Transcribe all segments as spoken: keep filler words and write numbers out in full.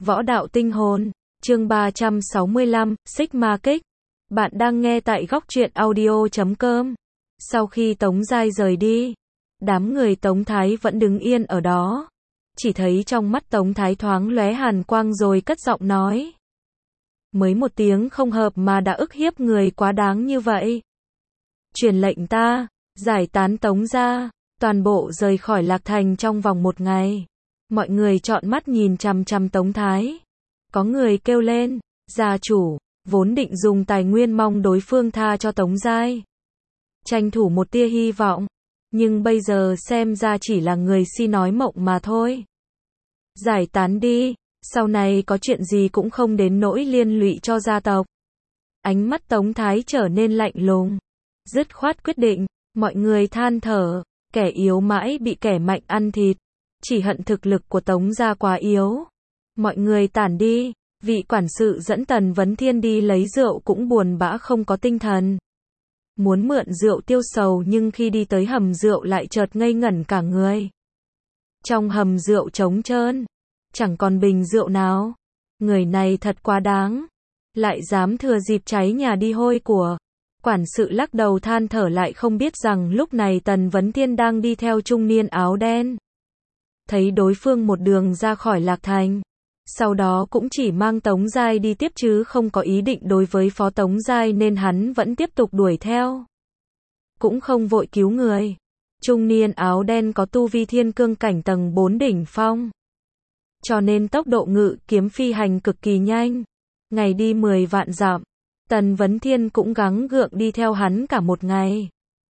Võ đạo tinh hồn, chương ba trăm sáu mươi lăm, Sigma Kích. Bạn đang nghe tại góc truyện audio chấm com. Sau khi Tống Giai rời đi, đám người Tống Thái vẫn đứng yên ở đó. Chỉ thấy trong mắt Tống Thái thoáng lóe hàn quang rồi cất giọng nói. Mới một tiếng không hợp mà đã ức hiếp người quá đáng như vậy. Truyền lệnh ta, giải tán Tống gia, toàn bộ rời khỏi Lạc Thành trong vòng một ngày. Mọi người trọn mắt nhìn chằm chằm Tống Thái. Có người kêu lên, gia chủ, vốn định dùng tài nguyên mong đối phương tha cho Tống Giai. Tranh thủ một tia hy vọng, nhưng bây giờ xem ra chỉ là người si nói mộng mà thôi. Giải tán đi, sau này có chuyện gì cũng không đến nỗi liên lụy cho gia tộc. Ánh mắt Tống Thái trở nên lạnh lùng, dứt khoát quyết định, mọi người than thở, kẻ yếu mãi bị kẻ mạnh ăn thịt. Chỉ hận thực lực của Tống gia quá yếu. Mọi người tản đi, vị quản sự dẫn Tần Vấn Thiên đi lấy rượu cũng buồn bã không có tinh thần. Muốn mượn rượu tiêu sầu nhưng khi đi tới hầm rượu lại chợt ngây ngẩn cả người. Trong hầm rượu trống trơn, chẳng còn bình rượu nào. Người này thật quá đáng, lại dám thừa dịp cháy nhà đi hôi của. Quản sự lắc đầu than thở lại không biết rằng lúc này Tần Vấn Thiên đang đi theo trung niên áo đen. Thấy đối phương một đường ra khỏi Lạc Thành, sau đó cũng chỉ mang Tống Giai đi tiếp chứ không có ý định đối với phó Tống Giai nên hắn vẫn tiếp tục đuổi theo. Cũng không vội cứu người. Trung niên áo đen có tu vi thiên cương cảnh tầng bốn đỉnh phong. Cho nên tốc độ ngự kiếm phi hành cực kỳ nhanh. Ngày đi mười vạn dặm. Tần Vấn Thiên cũng gắng gượng đi theo hắn cả một ngày.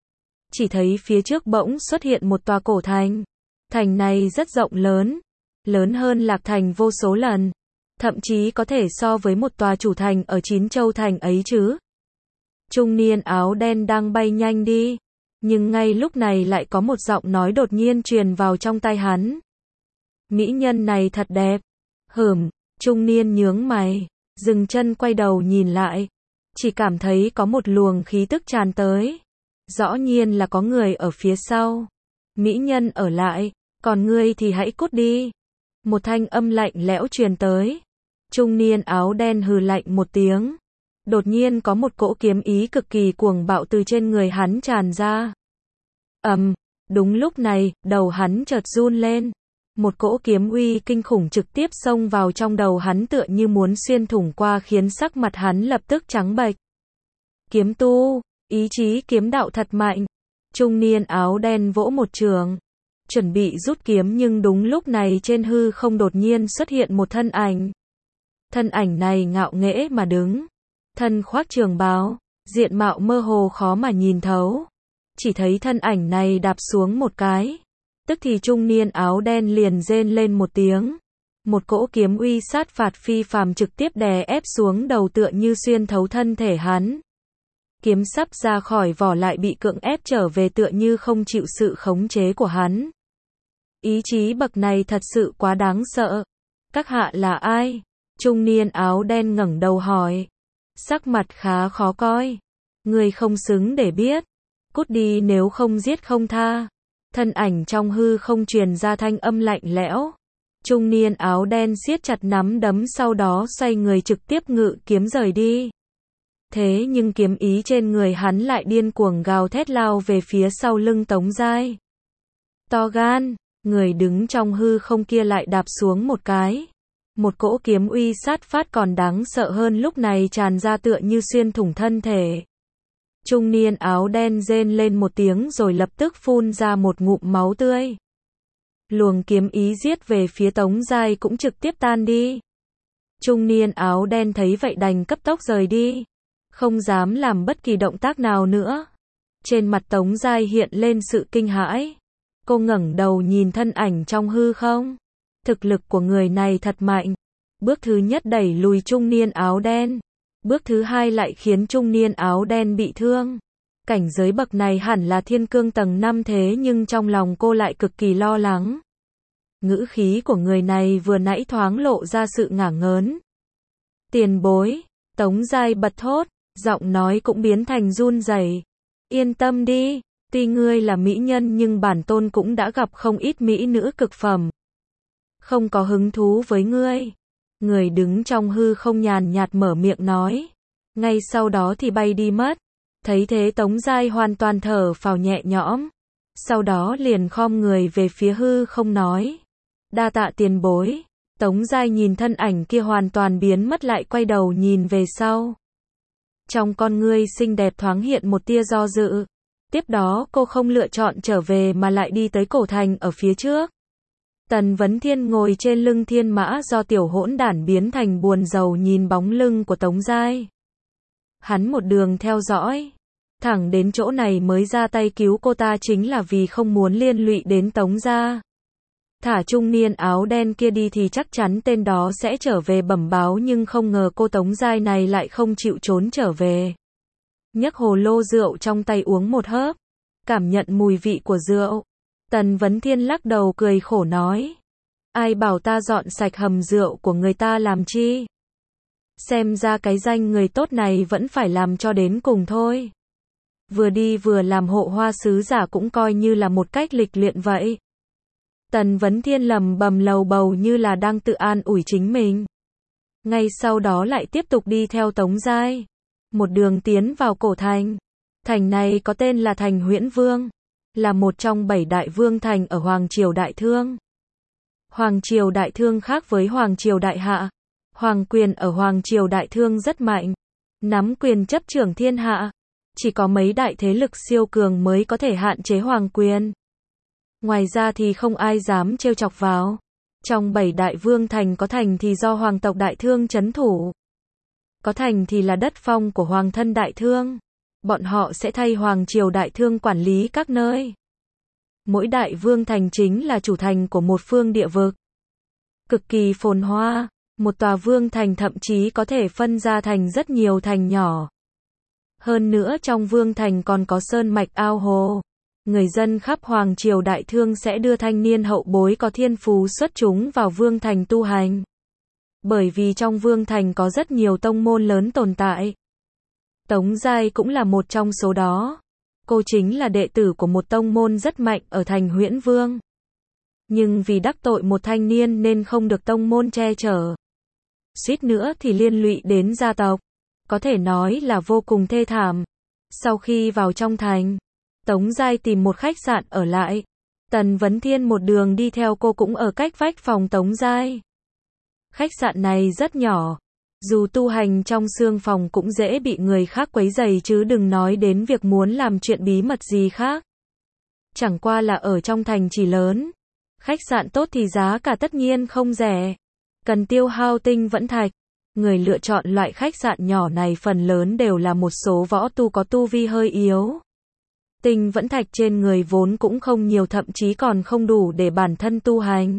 Chỉ thấy phía trước bỗng xuất hiện một tòa cổ thành. Thành này rất rộng lớn, lớn hơn Lạc Thành vô số lần, thậm chí có thể so với một tòa chủ thành ở Chín Châu Thành ấy chứ. Trung niên áo đen đang bay nhanh đi, nhưng ngay lúc này lại có một giọng nói đột nhiên truyền vào trong tai hắn. Mỹ nhân này thật đẹp. Hửm, trung niên nhướng mày, dừng chân quay đầu nhìn lại, chỉ cảm thấy có một luồng khí tức tràn tới. Rõ nhiên là có người ở phía sau. Mỹ nhân ở lại, còn ngươi thì hãy cút đi. Một thanh âm lạnh lẽo truyền tới. Trung niên áo đen hừ lạnh một tiếng. Đột nhiên có một cỗ kiếm ý cực kỳ cuồng bạo từ trên người hắn tràn ra. Ầm, um, đúng lúc này, đầu hắn chợt run lên. Một cỗ kiếm uy kinh khủng trực tiếp xông vào trong đầu hắn tựa như muốn xuyên thủng qua khiến sắc mặt hắn lập tức trắng bệch. Kiếm tu, ý chí kiếm đạo thật mạnh. Trung niên áo đen vỗ một trường, chuẩn bị rút kiếm nhưng đúng lúc này trên hư không đột nhiên xuất hiện một thân ảnh. Thân ảnh này ngạo nghễ mà đứng, thân khoác trường bào, diện mạo mơ hồ khó mà nhìn thấu. Chỉ thấy thân ảnh này đạp xuống một cái, tức thì trung niên áo đen liền rên lên một tiếng. Một cỗ kiếm uy sát phạt phi phàm trực tiếp đè ép xuống đầu tựa như xuyên thấu thân thể hắn. Kiếm sắp ra khỏi vỏ lại bị cưỡng ép trở về tựa như không chịu sự khống chế của hắn. Ý chí bậc này thật sự quá đáng sợ. Các hạ là ai? Trung niên áo đen ngẩng đầu hỏi. Sắc mặt khá khó coi. Người không xứng để biết. Cút đi nếu không giết không tha. Thân ảnh trong hư không truyền ra thanh âm lạnh lẽo. Trung niên áo đen siết chặt nắm đấm sau đó xoay người trực tiếp ngự kiếm rời đi. Thế nhưng kiếm ý trên người hắn lại điên cuồng gào thét lao về phía sau lưng Tống Giai. To gan, người đứng trong hư không kia lại đạp xuống một cái. Một cỗ kiếm uy sát phát còn đáng sợ hơn lúc này tràn ra tựa như xuyên thủng thân thể. Trung niên áo đen rên lên một tiếng rồi lập tức phun ra một ngụm máu tươi. Luồng kiếm ý giết về phía Tống Giai cũng trực tiếp tan đi. Trung niên áo đen thấy vậy đành cấp tốc rời đi. Không dám làm bất kỳ động tác nào nữa. Trên mặt Tống Giai hiện lên sự kinh hãi. Cô ngẩng đầu nhìn thân ảnh trong hư không. Thực lực của người này thật mạnh. Bước thứ nhất đẩy lùi trung niên áo đen. Bước thứ hai lại khiến trung niên áo đen bị thương. Cảnh giới bậc này hẳn là thiên cương tầng năm thế nhưng trong lòng cô lại cực kỳ lo lắng. Ngữ khí của người này vừa nãy thoáng lộ ra sự ngả ngớn. Tiền bối, Tống Giai bật thốt. Giọng nói cũng biến thành run rẩy. Yên tâm đi, tuy ngươi là mỹ nhân nhưng bản tôn cũng đã gặp không ít mỹ nữ cực phẩm. Không có hứng thú với ngươi. Người đứng trong hư không nhàn nhạt mở miệng nói. Ngay sau đó thì bay đi mất. Thấy thế Tống Giai hoàn toàn thở phào nhẹ nhõm. Sau đó liền khom người về phía hư không nói. Đa tạ tiền bối. Tống Giai nhìn thân ảnh kia hoàn toàn biến mất lại quay đầu nhìn về sau. Trong con ngươi xinh đẹp thoáng hiện một tia do dự. Tiếp đó cô không lựa chọn trở về mà lại đi tới cổ thành ở phía trước. Tần Vấn Thiên ngồi trên lưng thiên mã do tiểu hỗn đản biến thành buồn rầu nhìn bóng lưng của Tống Giai. Hắn một đường theo dõi. Thẳng đến chỗ này mới ra tay cứu cô ta chính là vì không muốn liên lụy đến Tống gia. Thả trung niên áo đen kia đi thì chắc chắn tên đó sẽ trở về bẩm báo nhưng không ngờ cô Tống Giai này lại không chịu trốn trở về. Nhấc hồ lô rượu trong tay uống một hớp. Cảm nhận mùi vị của rượu. Tần Vấn Thiên lắc đầu cười khổ nói. Ai bảo ta dọn sạch hầm rượu của người ta làm chi? Xem ra cái danh người tốt này vẫn phải làm cho đến cùng thôi. Vừa đi vừa làm hộ hoa sứ giả cũng coi như là một cách lịch luyện vậy. Tần Vấn Thiên lầm bầm lầu bầu như là đang tự an ủi chính mình. Ngay sau đó lại tiếp tục đi theo Tống Giai. Một đường tiến vào cổ thành. Thành này có tên là thành Huyễn Vương. Là một trong bảy đại vương thành ở Hoàng Triều Đại Thương. Hoàng Triều Đại Thương khác với Hoàng Triều Đại Hạ. Hoàng quyền ở Hoàng Triều Đại Thương rất mạnh. Nắm quyền chấp trưởng thiên hạ. Chỉ có mấy đại thế lực siêu cường mới có thể hạn chế hoàng quyền. Ngoài ra thì không ai dám trêu chọc vào. Trong bảy đại vương thành có thành thì do hoàng tộc Đại Thương trấn thủ. Có thành thì là đất phong của hoàng thân Đại Thương. Bọn họ sẽ thay Hoàng Triều Đại Thương quản lý các nơi. Mỗi đại vương thành chính là chủ thành của một phương địa vực. Cực kỳ phồn hoa. Một tòa vương thành thậm chí có thể phân ra thành rất nhiều thành nhỏ. Hơn nữa trong vương thành còn có sơn mạch ao hồ. Người dân khắp Hoàng Triều Đại Thương sẽ đưa thanh niên hậu bối có thiên phú xuất chúng vào vương thành tu hành. Bởi vì trong vương thành có rất nhiều tông môn lớn tồn tại. Tống Giai cũng là một trong số đó. Cô chính là đệ tử của một tông môn rất mạnh ở thành Huyễn Vương. Nhưng vì đắc tội một thanh niên nên không được tông môn che chở. Suýt nữa thì liên lụy đến gia tộc. Có thể nói là vô cùng thê thảm. Sau khi vào trong thành, Tống Giai tìm một khách sạn ở lại. Tần Vấn Thiên một đường đi theo cô cũng ở cách vách phòng Tống Giai. Khách sạn này rất nhỏ. Dù tu hành trong xương phòng cũng dễ bị người khác quấy rầy chứ đừng nói đến việc muốn làm chuyện bí mật gì khác. Chẳng qua là ở trong thành chỉ lớn. Khách sạn tốt thì giá cả tất nhiên không rẻ. Cần tiêu hao tinh vẫn thạch. Người lựa chọn loại khách sạn nhỏ này phần lớn đều là một số võ tu có tu vi hơi yếu. Tinh vẫn thạch trên người vốn cũng không nhiều thậm chí còn không đủ để bản thân tu hành.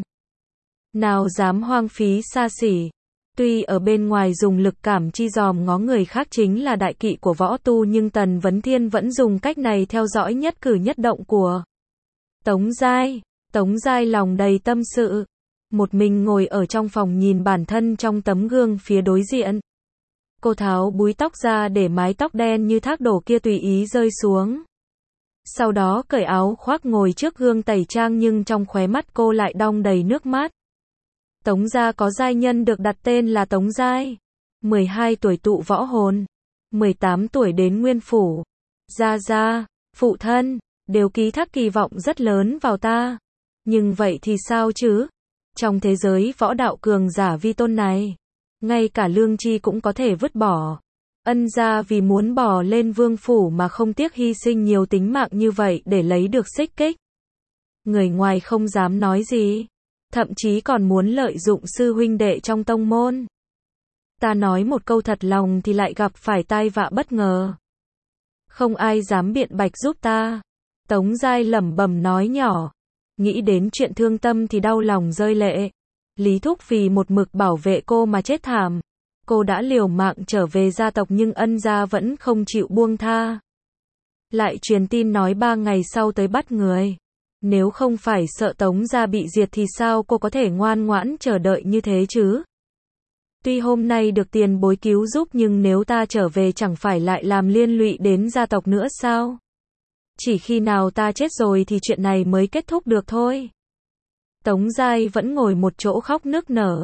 Nào dám hoang phí xa xỉ. Tuy ở bên ngoài dùng lực cảm chi dòm ngó người khác chính là đại kỵ của võ tu nhưng Tần Vấn Thiên vẫn dùng cách này theo dõi nhất cử nhất động của Tống Giai. Tống Giai lòng đầy tâm sự. Một mình ngồi ở trong phòng nhìn bản thân trong tấm gương phía đối diện. Cô tháo búi tóc ra để mái tóc đen như thác đổ kia tùy ý rơi xuống. Sau đó cởi áo khoác ngồi trước gương tẩy trang nhưng trong khóe mắt cô lại đong đầy nước mắt. Tống gia có giai nhân được đặt tên là Tống Giai. mười hai tuổi tụ võ hồn. mười tám tuổi đến nguyên phủ. Gia gia, phụ thân, đều ký thác kỳ vọng rất lớn vào ta. Nhưng vậy thì sao chứ? Trong thế giới võ đạo cường giả vi tôn này, ngay cả lương chi cũng có thể vứt bỏ. Ân gia vì muốn bỏ lên vương phủ mà không tiếc hy sinh nhiều tính mạng như vậy để lấy được xích kích. Người ngoài không dám nói gì. Thậm chí còn muốn lợi dụng sư huynh đệ trong tông môn. Ta nói một câu thật lòng thì lại gặp phải tai vạ bất ngờ. Không ai dám biện bạch giúp ta. Tống Giai lẩm bẩm nói nhỏ. Nghĩ đến chuyện thương tâm thì đau lòng rơi lệ. Lý Thúc vì một mực bảo vệ cô mà chết thảm. Cô đã liều mạng trở về gia tộc nhưng Ân gia vẫn không chịu buông tha. Lại truyền tin nói ba ngày sau tới bắt người. Nếu không phải sợ Tống gia bị diệt thì sao cô có thể ngoan ngoãn chờ đợi như thế chứ? Tuy hôm nay được tiền bối cứu giúp nhưng nếu ta trở về chẳng phải lại làm liên lụy đến gia tộc nữa sao? Chỉ khi nào ta chết rồi thì chuyện này mới kết thúc được thôi. Tống Giai vẫn ngồi một chỗ khóc nức nở.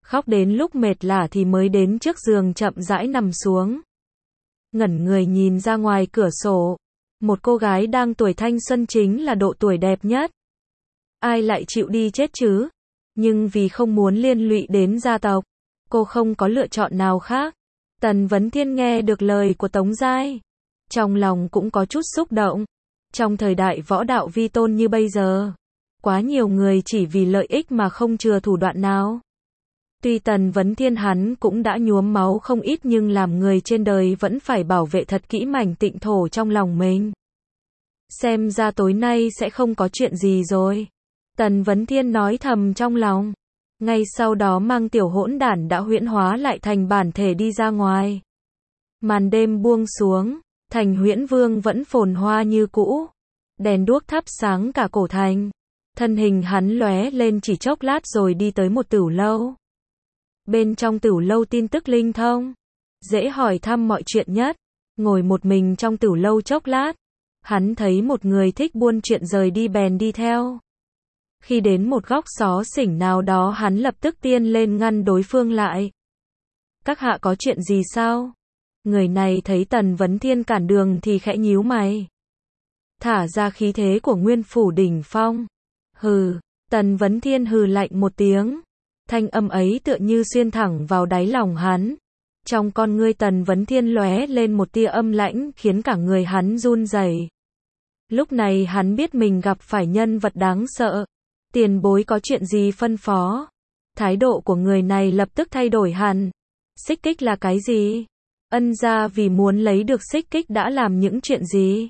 Khóc đến lúc mệt lả thì mới đến trước giường chậm rãi nằm xuống. Ngẩn người nhìn ra ngoài cửa sổ. Một cô gái đang tuổi thanh xuân chính là độ tuổi đẹp nhất. Ai lại chịu đi chết chứ? Nhưng vì không muốn liên lụy đến gia tộc, cô không có lựa chọn nào khác. Tần Vấn Thiên nghe được lời của Tống Giai, trong lòng cũng có chút xúc động. Trong thời đại võ đạo vi tôn như bây giờ, quá nhiều người chỉ vì lợi ích mà không chừa thủ đoạn nào. Tuy Tần Vấn Thiên hắn cũng đã nhuốm máu không ít nhưng làm người trên đời vẫn phải bảo vệ thật kỹ mảnh tịnh thổ trong lòng mình. Xem ra tối nay sẽ không có chuyện gì rồi. Tần Vấn Thiên nói thầm trong lòng. Ngay sau đó mang tiểu hỗn đản đã huyễn hóa lại thành bản thể đi ra ngoài. Màn đêm buông xuống, thành Huyễn Vương vẫn phồn hoa như cũ. Đèn đuốc thắp sáng cả cổ thành. Thân hình hắn lóe lên chỉ chốc lát rồi đi tới một tửu lâu. Bên trong tửu lâu tin tức linh thông, dễ hỏi thăm mọi chuyện nhất. Ngồi một mình trong tửu lâu chốc lát, hắn thấy một người thích buôn chuyện rời đi bèn đi theo. Khi đến một góc xó xỉnh nào đó hắn lập tức tiên lên ngăn đối phương lại. Các hạ có chuyện gì sao? Người này thấy Tần Vấn Thiên cản đường thì khẽ nhíu mày. Thả ra khí thế của Nguyên Phủ đỉnh phong. Hừ, Tần Vấn Thiên hừ lạnh một tiếng. Thanh âm ấy tựa như xuyên thẳng vào đáy lòng hắn. Trong con ngươi Tần Vấn Thiên lóe lên một tia âm lãnh khiến cả người hắn run rẩy. Lúc này hắn biết mình gặp phải nhân vật đáng sợ. Tiền bối có chuyện gì phân phó? Thái độ của người này lập tức thay đổi hẳn. Xích kích là cái gì? Ân gia vì muốn lấy được xích kích đã làm những chuyện gì?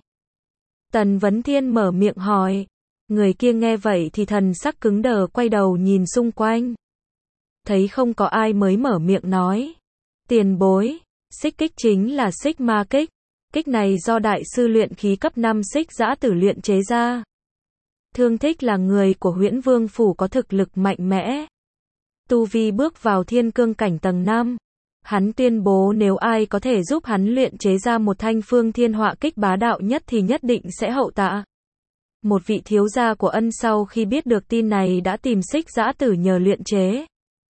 Tần Vấn Thiên mở miệng hỏi. Người kia nghe vậy thì thần sắc cứng đờ quay đầu nhìn xung quanh. Thấy không có ai mới mở miệng nói. Tiền bối, xích kích chính là xích ma kích. Kích này do đại sư luyện khí cấp năm xích giã tử luyện chế ra. Thương Thích là người của Huyễn Vương Phủ có thực lực mạnh mẽ. Tu vi bước vào thiên cương cảnh tầng năm. Hắn tuyên bố nếu ai có thể giúp hắn luyện chế ra một thanh phương thiên họa kích bá đạo nhất thì nhất định sẽ hậu tạ. Một vị thiếu gia của Ân sau khi biết được tin này đã tìm xích giã tử nhờ luyện chế.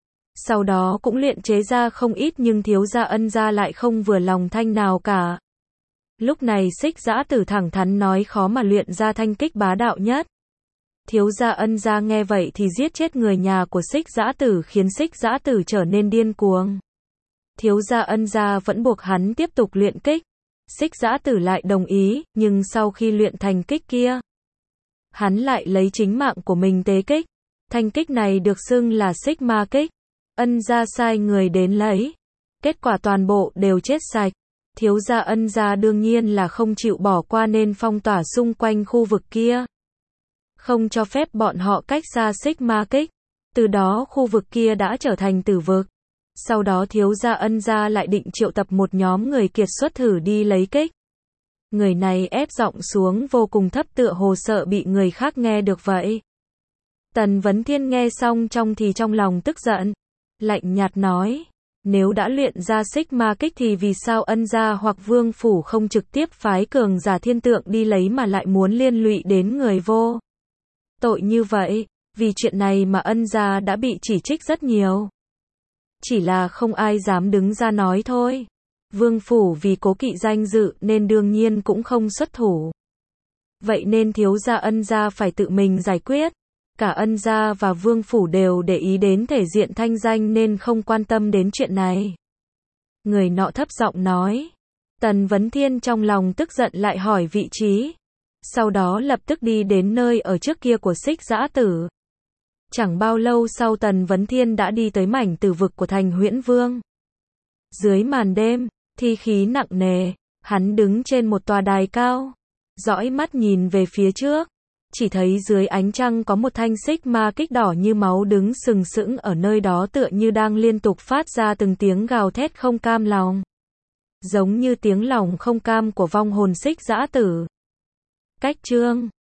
Sau đó cũng luyện chế ra không ít nhưng thiếu gia Ân gia lại không vừa lòng thanh nào cả. Lúc này xích giã tử thẳng thắn nói khó mà luyện ra thanh kích bá đạo nhất. Thiếu gia Ân gia nghe vậy thì giết chết người nhà của xích giã tử khiến xích giã tử trở nên điên cuồng. Thiếu gia Ân gia vẫn buộc hắn tiếp tục luyện kích. Xích giã tử lại đồng ý, nhưng sau khi luyện thành kích kia, hắn lại lấy chính mạng của mình tế kích. Thanh kích này được xưng là xích ma kích. Ân gia sai người đến lấy. Kết quả toàn bộ đều chết sạch. Thiếu gia Ân gia đương nhiên là không chịu bỏ qua nên phong tỏa xung quanh khu vực kia. Không cho phép bọn họ cách xa xích ma kích. Từ đó khu vực kia đã trở thành tử vực. Sau đó thiếu gia Ân gia lại định triệu tập một nhóm người kiệt xuất thử đi lấy kích. Người này ép giọng xuống vô cùng thấp tựa hồ sợ bị người khác nghe được vậy. Tần Vấn Thiên nghe xong trong thì trong lòng tức giận. Lạnh nhạt nói. Nếu đã luyện ra xích ma kích thì vì sao Ân gia hoặc Vương Phủ không trực tiếp phái cường giả thiên tượng đi lấy mà lại muốn liên lụy đến người vô tội như vậy? Vì chuyện này mà Ân gia đã bị chỉ trích rất nhiều. Chỉ là không ai dám đứng ra nói thôi. Vương Phủ vì cố kỵ danh dự nên đương nhiên cũng không xuất thủ. Vậy nên thiếu gia Ân gia phải tự mình giải quyết. Cả Ân gia và Vương Phủ đều để ý đến thể diện thanh danh nên không quan tâm đến chuyện này. Người nọ thấp giọng nói. Tần Vấn Thiên trong lòng tức giận lại hỏi vị trí. Sau đó lập tức đi đến nơi ở trước kia của xích giã tử. Chẳng bao lâu sau Tần Vấn Thiên đã đi tới mảnh tử vực của thành Huyễn Vương. Dưới màn đêm, thi khí nặng nề, hắn đứng trên một tòa đài cao. Dõi mắt nhìn về phía trước. Chỉ thấy dưới ánh trăng có một thanh xích ma kích đỏ như máu đứng sừng sững ở nơi đó tựa như đang liên tục phát ra từng tiếng gào thét không cam lòng. Giống như tiếng lòng không cam của vong hồn xích giã tử. Cách chương